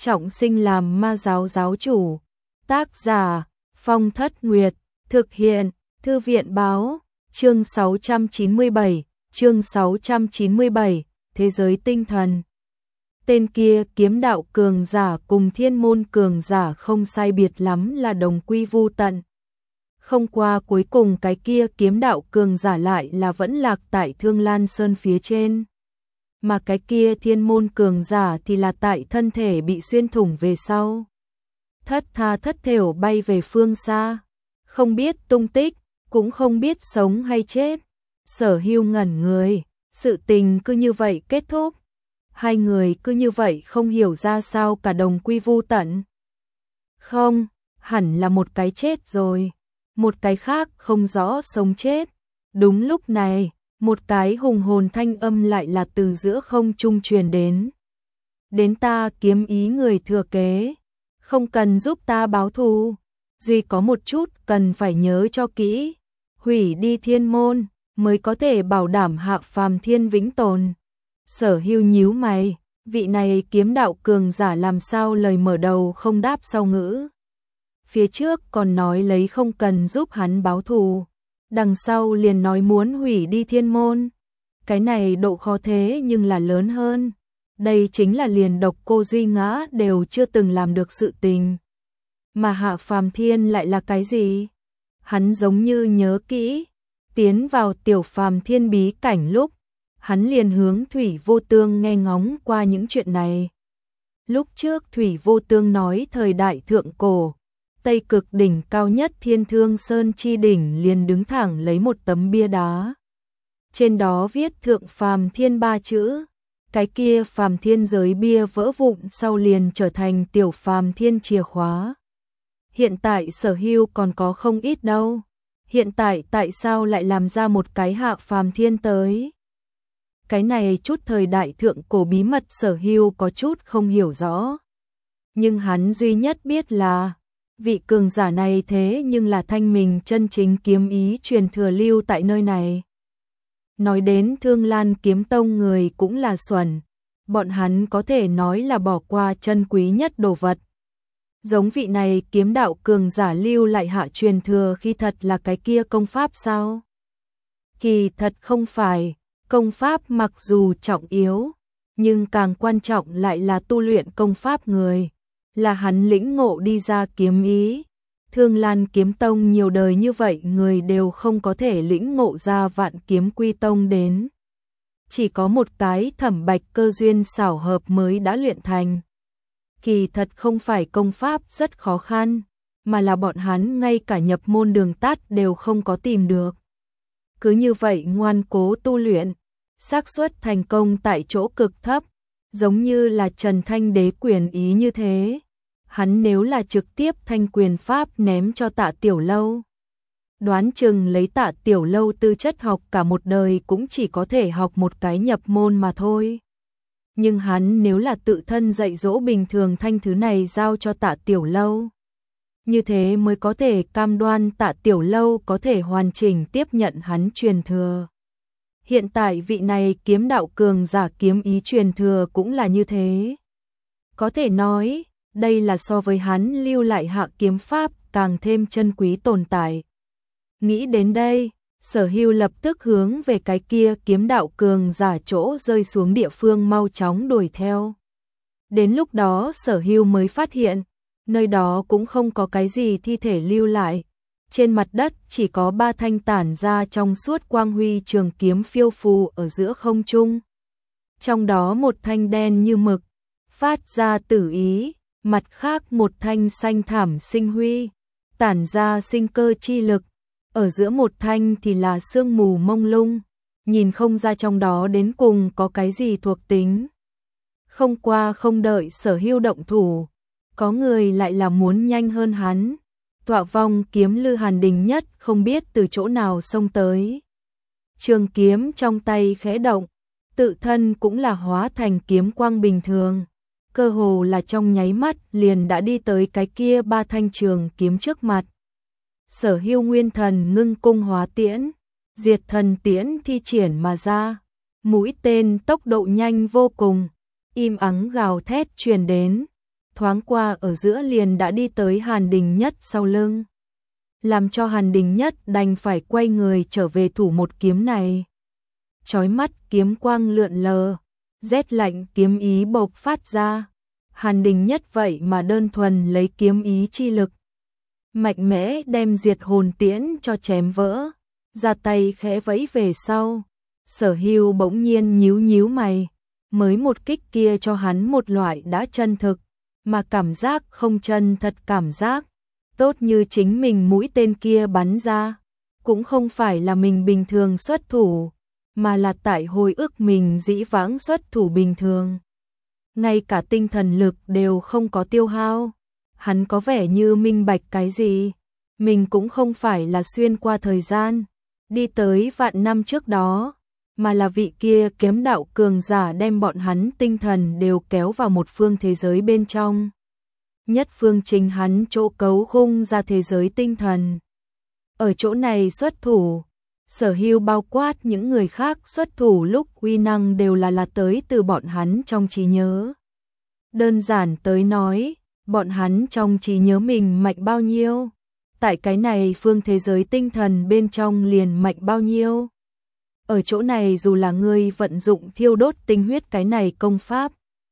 trọng sinh làm ma giáo giáo chủ. Tác giả Phong Thất Nguyệt, thực hiện Thư viện báo, chương 697, Thế giới tinh thần. Tên kia kiếm đạo cường giả cùng thiên môn cường giả không sai biệt lắm là đồng quy vu tận. Không qua cuối cùng cái kia kiếm đạo cường giả lại là vẫn lạc tại Thương Lan Sơn phía trên. Mà cái kia thiên môn cường giả thì là tại thân thể bị xuyên thủng về sau. Thất tha thất thểu bay về phương xa, không biết tung tích, cũng không biết sống hay chết. Sở Hưu ngẩn người, sự tình cứ như vậy kết thúc. Hai người cứ như vậy không hiểu ra sao cả đồng quy vu tận. Không, hẳn là một cái chết rồi, một cái khác không rõ sống chết. Đúng lúc này, một cái hùng hồn thanh âm lại là từ giữa không trung truyền đến. Đến ta kiếm ý người thừa kế, không cần giúp ta báo thù, duy có một chút cần phải nhớ cho kỹ, hủy đi thiên môn mới có thể bảo đảm hạ phàm thiên vĩnh tồn. Sở Hưu nhíu mày, vị này kiếm đạo cường giả làm sao lời mở đầu không đáp sau ngữ. Phía trước còn nói lấy không cần giúp hắn báo thù, đằng sau liền nói muốn hủy đi thiên môn. Cái này độ khó thế nhưng là lớn hơn. Đây chính là liền độc cô Duy Ngã đều chưa từng làm được sự tình. Mà hạ phàm thiên lại là cái gì? Hắn giống như nhớ kỹ, tiến vào tiểu phàm thiên bí cảnh lúc, hắn liền hướng Thủy Vô Tương nghe ngóng qua những chuyện này. Lúc trước Thủy Vô Tương nói thời đại thượng cổ, Tây Cực đỉnh cao nhất Thiên Thương Sơn chi đỉnh liền đứng thẳng lấy một tấm bia đá. Trên đó viết thượng phàm thiên 3 chữ. Cái kia phàm thiên giới bia vỡ vụn sau liền trở thành tiểu phàm thiên chìa khóa. Hiện tại Sở Hưu còn có không ít đâu. Hiện tại tại sao lại làm ra một cái hạ phàm thiên tới? Cái này chút thời đại thượng cổ bí mật Sở Hưu có chút không hiểu rõ. Nhưng hắn duy nhất biết là vị cường giả này thế nhưng là thanh mình chân chính kiếm ý truyền thừa lưu tại nơi này. Nói đến Thương Lan kiếm tông người cũng là xuẩn, bọn hắn có thể nói là bỏ qua chân quý nhất đồ vật. Giống vị này kiếm đạo cường giả lưu lại hạ truyền thừa khi thật là cái kia công pháp sao? Kỳ thật không phải, công pháp mặc dù trọng yếu, nhưng càng quan trọng lại là tu luyện công pháp người, là hắn lĩnh ngộ đi ra kiếm ý. Thương Lan kiếm tông nhiều đời như vậy người đều không có thể lĩnh ngộ ra Vạn Kiếm Quy tông đến. Chỉ có một cái Thẩm Bạch cơ duyên xảo hợp mới đã luyện thành. Kỳ thật không phải công pháp rất khó khăn, mà là bọn hắn ngay cả nhập môn đường tắt đều không có tìm được. Cứ như vậy ngoan cố tu luyện, xác suất thành công tại chỗ cực thấp, giống như là Trần Thanh Đế quyền ý như thế. Hắn nếu là trực tiếp thanh quyền pháp ném cho Tạ Tiểu Lâu, đoán chừng lấy Tạ Tiểu Lâu tư chất học cả một đời cũng chỉ có thể học một cái nhập môn mà thôi. Nhưng hắn nếu là tự thân dạy dỗ bình thường thanh thứ này giao cho Tạ Tiểu Lâu, như thế mới có thể cam đoan Tạ Tiểu Lâu có thể hoàn chỉnh tiếp nhận hắn truyền thừa. Hiện tại vị này kiếm đạo cường giả kiếm ý truyền thừa cũng là như thế. Có thể nói, đây là so với hắn lưu lại hạ kiếm pháp càng thêm chân quý tồn tại. Nghĩ đến đây, Sở Hưu lập tức hướng về cái kia kiếm đạo cường giả chỗ rơi xuống địa phương mau chóng đuổi theo. Đến lúc đó Sở Hưu mới phát hiện, nơi đó cũng không có cái gì thi thể lưu lại. Trên mặt đất chỉ có 3 thanh tản ra trong suốt quang huy trường kiếm phiêu phù ở giữa không trung. Trong đó một thanh đen như mực, phát ra tử ý, mặt khác một thanh xanh thảm sinh huy, tản ra sinh cơ chi lực. Ở giữa một thanh thì là sương mù mông lung, nhìn không ra trong đó đến cùng có cái gì thuộc tính. Không qua không đợi Sở Hưu động thủ, có người lại là muốn nhanh hơn hắn. Tọa vong kiếm Lư Hàn Đình Nhất không biết từ chỗ nào xông tới. Trường kiếm trong tay khẽ động, tự thân cũng là hóa thành kiếm quang bình thường. Cơ hồ là trong nháy mắt liền đã đi tới cái kia 3 thanh trường kiếm trước mặt. Sở Hưu nguyên thần ngưng cung hóa tiễn, diệt thần tiễn thi triển mà ra. Mũi tên tốc độ nhanh vô cùng, im ắng gào thét truyền đến. thoáng qua ở giữa liền đã đi tới Hàn Đình Nhất sau lưng, làm cho Hàn Đình Nhất đành phải quay người trở về thủ một kiếm này. Chói mắt kiếm quang lượn lờ, rét lạnh kiếm ý bộc phát ra. Hàn Đình Nhất vậy mà đơn thuần lấy kiếm ý chi lực, mạnh mẽ đem diệt hồn tiễn cho chém vỡ, ra tay khẽ vẫy về sau. Sở Hưu bỗng nhiên nhíu nhíu mày, mới một kích kia cho hắn một loại đã chân thực, mà cảm giác không chân thật cảm giác, tốt như chính mình mũi tên kia bắn ra, cũng không phải là mình bình thường xuất thủ, mà là tại hồi ức mình dĩ vãng xuất thủ bình thường. Ngay cả tinh thần lực đều không có tiêu hao, hắn có vẻ như minh bạch cái gì, mình cũng không phải là xuyên qua thời gian, đi tới vạn năm trước đó, mà là vị kia kiếm đạo cường giả đem bọn hắn tinh thần đều kéo vào một phương thế giới bên trong. Nhất phương chính hắn chỗ cấu khung ra thế giới tinh thần. Ở chỗ này xuất thủ, Sở Hưu bao quát những người khác xuất thủ lúc uy năng đều là tới từ bọn hắn trong trí nhớ. Đơn giản tới nói, bọn hắn trong trí nhớ mình mạnh bao nhiêu, tại cái này phương thế giới tinh thần bên trong liền mạnh bao nhiêu. Ở chỗ này dù là ngươi vận dụng thiêu đốt tinh huyết cái này công pháp,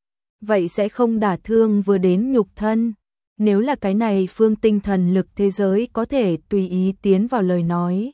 vậy sẽ không đả thương vừa đến nhục thân. Nếu là cái này phương tinh thần lực thế giới có thể tùy ý tiến vào lời nói,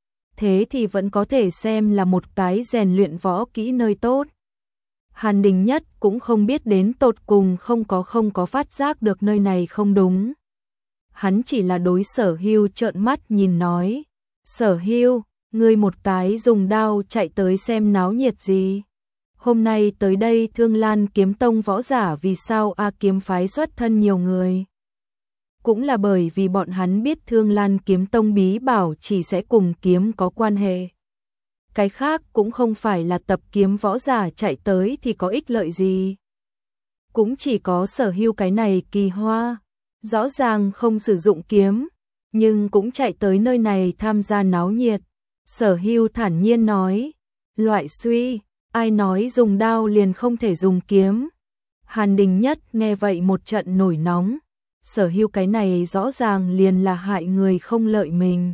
thế thì vẫn có thể xem là một cái rèn luyện võ kỹ nơi tốt. Hàn Đình Nhất cũng không biết đến tột cùng không có phát giác được nơi này không đúng. Hắn chỉ là đối Sở Hưu trợn mắt nhìn nói, Sở Hưu, ngươi một cái dùng đao chạy tới xem náo nhiệt gì. Hôm nay tới đây Thương Lan Kiếm Tông võ giả vì sao kiếm phái xuất thân nhiều người. Cũng là bởi vì bọn hắn biết Thương Lan Kiếm Tông bí bảo chỉ sẽ cùng kiếm có quan hệ. Cái khác cũng không phải là tập kiếm võ giả chạy tới thì có ích lợi gì. Cũng chỉ có Sở Hưu cái này kỳ hoa, rõ ràng không sử dụng kiếm, nhưng cũng chạy tới nơi này tham gia náo nhiệt. Sở Hưu thản nhiên nói, loại suy, ai nói dùng đao liền không thể dùng kiếm. Hàn Đình Nhất nghe vậy một trận nổi nóng, Sở Hưu cái này rõ ràng liền là hại người không lợi mình.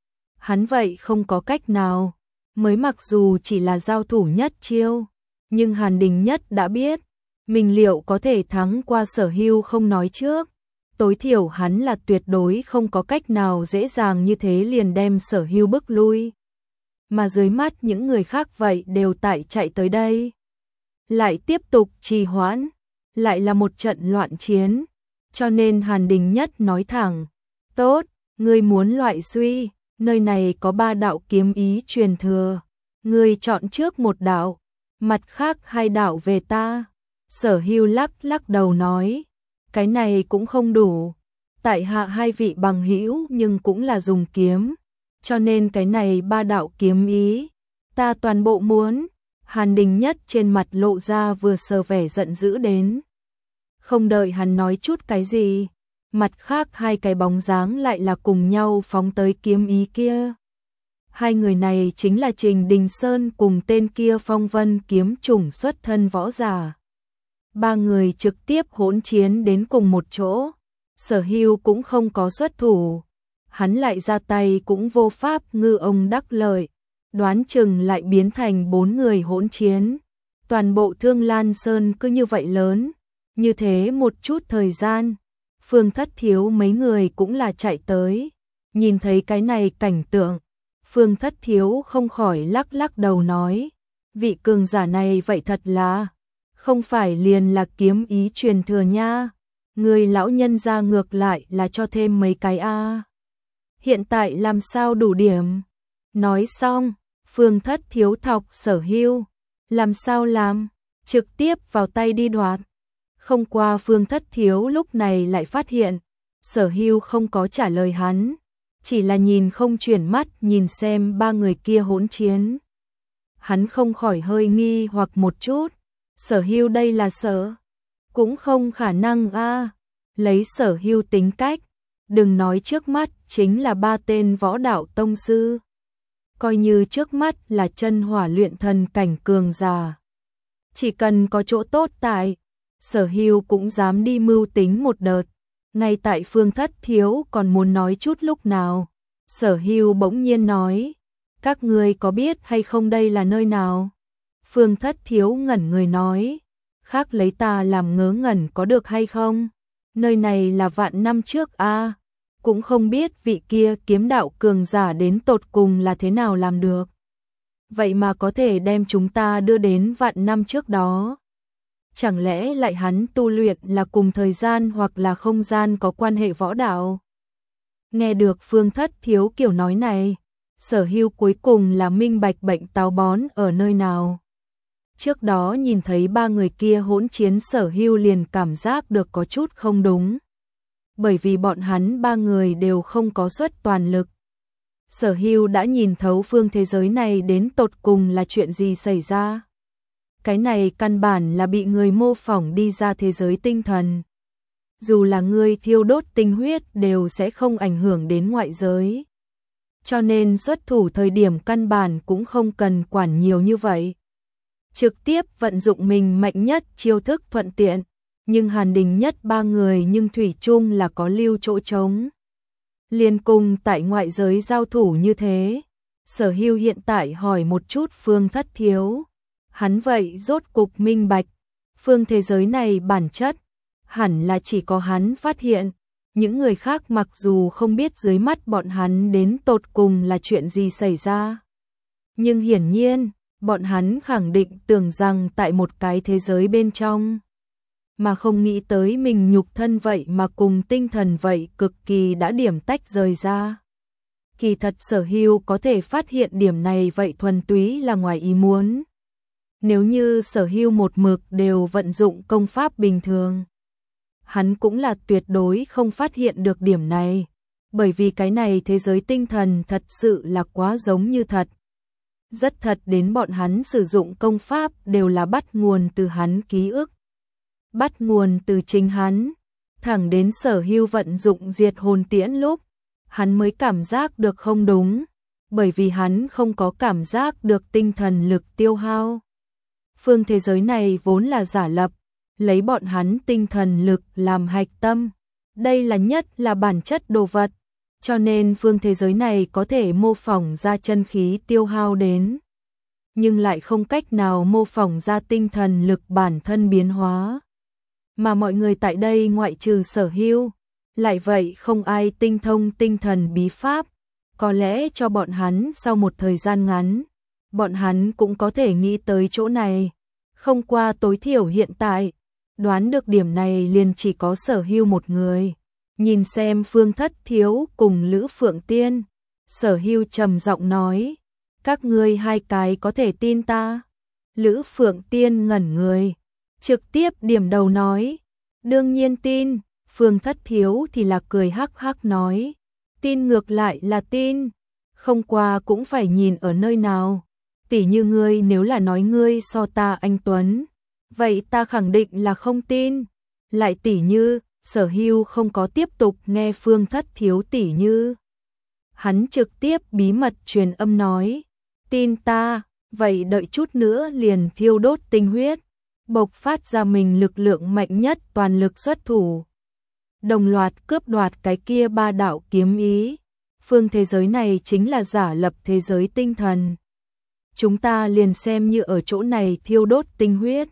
Hắn vậy không có cách nào, mới mặc dù chỉ là giao thủ nhất chiêu, nhưng Hàn Đình Nhất đã biết, mình liệu có thể thắng qua Sở Hưu không nói trước. Tối thiểu hắn là tuyệt đối không có cách nào dễ dàng như thế liền đem Sở Hưu bức lui. Mà dưới mắt những người khác vậy đều tại chạy tới đây. Lại tiếp tục trì hoãn, lại là một trận loạn chiến. Cho nên Hàn Đình Nhất nói thẳng, tốt, ngươi muốn loại suy, nơi này có 3 đạo kiếm ý truyền thừa. Ngươi chọn trước một đạo, mặt khác 2 đạo về ta. Sở Hưu lắc đầu nói, cái này cũng không đủ. Tại hạ 2 vị bằng hữu nhưng cũng là dùng kiếm. Cho nên cái này 3 đạo kiếm ý, ta toàn bộ muốn. Hàn Đình Nhất trên mặt lộ ra vừa sờ vẻ giận dữ đến. Không đợi hắn nói chút cái gì, mặt khác 2 cái bóng dáng lại là cùng nhau phóng tới kiếm ý kia. 2 người này chính là Trình Đình Sơn cùng tên kia Phong Vân kiếm chủng xuất thân võ giả. 3 người trực tiếp hỗn chiến đến cùng một chỗ. Sở Hưu cũng không có xuất thủ, hắn lại ra tay cũng vô pháp ngư ông đắc lợi, đoán chừng lại biến thành 4 người hỗn chiến. Toàn bộ Thương Lan Sơn cứ như vậy lớn, như thế một chút thời gian, Phương Thất Thiếu mấy người cũng là chạy tới, nhìn thấy cái này cảnh tượng, Phương Thất Thiếu không khỏi lắc đầu nói, vị cường giả này vậy thật là, không phải liền là kiếm ý truyền thừa nha, người lão nhân ra ngược lại là cho thêm mấy cái Hiện tại làm sao đủ điểm? Nói xong, Phương Thất Thiếu thọc Sở Hưu, làm sao làm? Trực tiếp vào tay đi đoạt. Không qua Phương Thất Thiếu lúc này lại phát hiện, Sở Hưu không có trả lời hắn, chỉ là nhìn không chuyển mắt nhìn xem 3 người kia hỗn chiến. Hắn không khỏi hơi nghi hoặc một chút, Sở Hưu đây là sợ, cũng không khả năng lấy Sở Hưu tính cách, đừng nói trước mắt chính là 3 tên võ đạo tông sư, coi như trước mắt là chân hỏa luyện thần cảnh cường giả, chỉ cần có chỗ tốt tại, Sở Hưu cũng dám đi mưu tính một đợt. Ngay tại Phương Thất Thiếu còn muốn nói chút lúc nào, Sở Hưu bỗng nhiên nói, các ngươi có biết hay không đây là nơi nào? Phương Thất Thiếu ngẩn người nói, khác lấy ta làm ngớ ngẩn có được hay không? Nơi này là vạn năm trước a, cũng không biết vị kia kiếm đạo cường giả đến tột cùng là thế nào làm được. Vậy mà có thể đem chúng ta đưa đến vạn năm trước đó. Chẳng lẽ lại hắn tu luyện là cùng thời gian hoặc là không gian có quan hệ võ đạo? Nghe được Phương Thất Thiếu kiểu nói này, Sở Hưu cuối cùng là minh bạch bệnh táo bón ở nơi nào. Trước đó nhìn thấy ba người kia hỗn chiến, Sở Hưu liền cảm giác được có chút không đúng. Bởi vì bọn hắn ba người đều không có xuất toàn lực. Sở Hưu đã nhìn thấu phương thế giới này đến tột cùng là chuyện gì xảy ra. Cái này căn bản là bị người mô phỏng đi ra thế giới tinh thần. Dù là người thiêu đốt tinh huyết đều sẽ không ảnh hưởng đến ngoại giới. Cho nên xuất thủ thời điểm căn bản cũng không cần quản nhiều như vậy. Trực tiếp vận dụng mình mạnh nhất chiêu thức thuận tiện, nhưng Hàn Đình Nhất ba người nhưng thủy chung là có lưu chỗ trống. Liên cùng tại ngoại giới giao thủ như thế, Sở Hưu hiện tại hỏi một chút Phương Thất Thiếu. Hắn vậy rốt cục minh bạch, phương thế giới này bản chất, hẳn là chỉ có hắn phát hiện. Những người khác mặc dù không biết dưới mắt bọn hắn đến tột cùng là chuyện gì xảy ra. Nhưng hiển nhiên, bọn hắn khẳng định tưởng rằng tại một cái thế giới bên trong. Mà không nghĩ tới mình nhục thân vậy mà cùng tinh thần vậy cực kỳ đã điểm tách rời ra. Kỳ thật Sở Hưu có thể phát hiện điểm này vậy thuần túy là ngoài ý muốn. Nếu như Sở Hưu một mực đều vận dụng công pháp bình thường, hắn cũng là tuyệt đối không phát hiện được điểm này, bởi vì cái này thế giới tinh thần thật sự là quá giống như thật. Rất thật đến bọn hắn sử dụng công pháp đều là bắt nguồn từ hắn ký ức, bắt nguồn từ chính hắn, thẳng đến Sở Hưu vận dụng diệt hồn tiễn lúc, hắn mới cảm giác được không đúng, bởi vì hắn không có cảm giác được tinh thần lực tiêu hao. Phương thế giới này vốn là giả lập, lấy bọn hắn tinh thần lực làm hạch tâm, đây là nhất là bản chất đồ vật, cho nên phương thế giới này có thể mô phỏng ra chân khí tiêu hao đến, nhưng lại không cách nào mô phỏng ra tinh thần lực bản thân biến hóa. Mà mọi người tại đây ngoại trừ Sở Hưu, lại vậy không ai tinh thông tinh thần bí pháp, có lẽ cho bọn hắn sau một thời gian ngắn, bọn hắn cũng có thể nghĩ tới chỗ này, không qua tối thiểu hiện tại, đoán được điểm này liền chỉ có Sở Hưu một người. Nhìn xem Phương Thất Thiếu cùng Lữ Phượng Tiên, Sở Hưu trầm giọng nói, các ngươi hai cái có thể tin ta? Lữ Phượng Tiên ngẩn người, trực tiếp điểm đầu nói, đương nhiên tin. Phương Thất Thiếu thì là cười hắc hắc nói, tin ngược lại là tin, không qua cũng phải nhìn ở nơi nào. Tỷ như ngươi nếu là nói ngươi so ta anh tuấn, vậy ta khẳng định là không tin. Lại tỷ như, Sở Hưu không có tiếp tục nghe Phương Thất Thiếu tỷ như. Hắn trực tiếp bí mật truyền âm nói, tin ta, vậy đợi chút nữa liền thiêu đốt tinh huyết, bộc phát ra mình lực lượng mạnh nhất toàn lực xuất thủ. Đồng loạt cướp đoạt cái kia ba đạo kiếm ý. Phương thế giới này chính là giả lập thế giới tinh thần. Chúng ta liền xem như ở chỗ này thiêu đốt tinh huyết,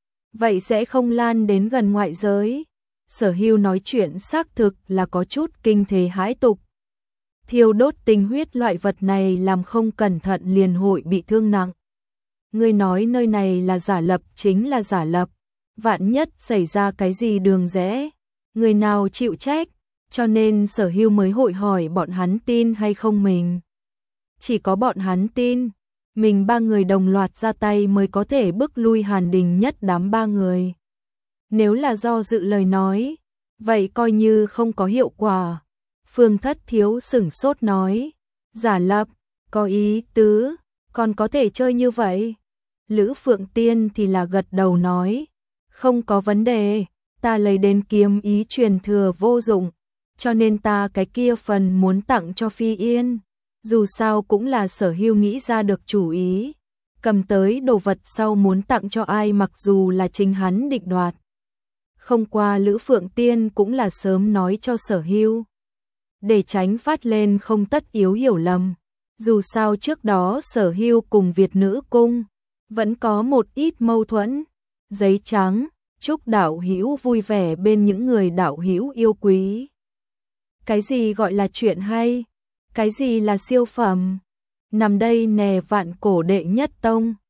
vậy sẽ không lan đến gần ngoại giới. Sở Hưu nói chuyện xác thực là có chút kinh thế hãi tục. Thiêu đốt tinh huyết loại vật này làm không cẩn thận liền hội bị thương nặng. Ngươi nói nơi này là giả lập chính là giả lập, vạn nhất xảy ra cái gì đường rẽ, người nào chịu trách, cho nên Sở Hưu mới hội hỏi bọn hắn tin hay không mình. Chỉ có bọn hắn tin, mình ba người đồng loạt ra tay mới có thể bức lui Hàn Đình Nhất đám ba người. Nếu là do dự lời nói, vậy coi như không có hiệu quả. Phương Thất Thiếu sửng sốt nói, giả lập, có ý tứ, còn có thể chơi như vậy. Lữ Phượng Tiên thì là gật đầu nói, không có vấn đề, ta lấy đến kiếm ý truyền thừa vô dụng, cho nên ta cái kia phần muốn tặng cho Phi Yên. Dù sao cũng là Sở Hưu nghĩ ra được chủ ý, cầm tới đồ vật sau muốn tặng cho ai mặc dù là chính hắn định đoạt. Không qua Lữ Phượng Tiên cũng là sớm nói cho Sở Hưu, để tránh phát lên không tất yếu hiểu lầm. Dù sao trước đó Sở Hưu cùng Việt Nữ Cung vẫn có một ít mâu thuẫn. Giấy trắng, chúc đạo hữu vui vẻ bên những người đạo hữu yêu quý. Cái gì gọi là chuyện hay? Cái gì là siêu phẩm? Nằm đây nè vạn cổ đệ nhất tông.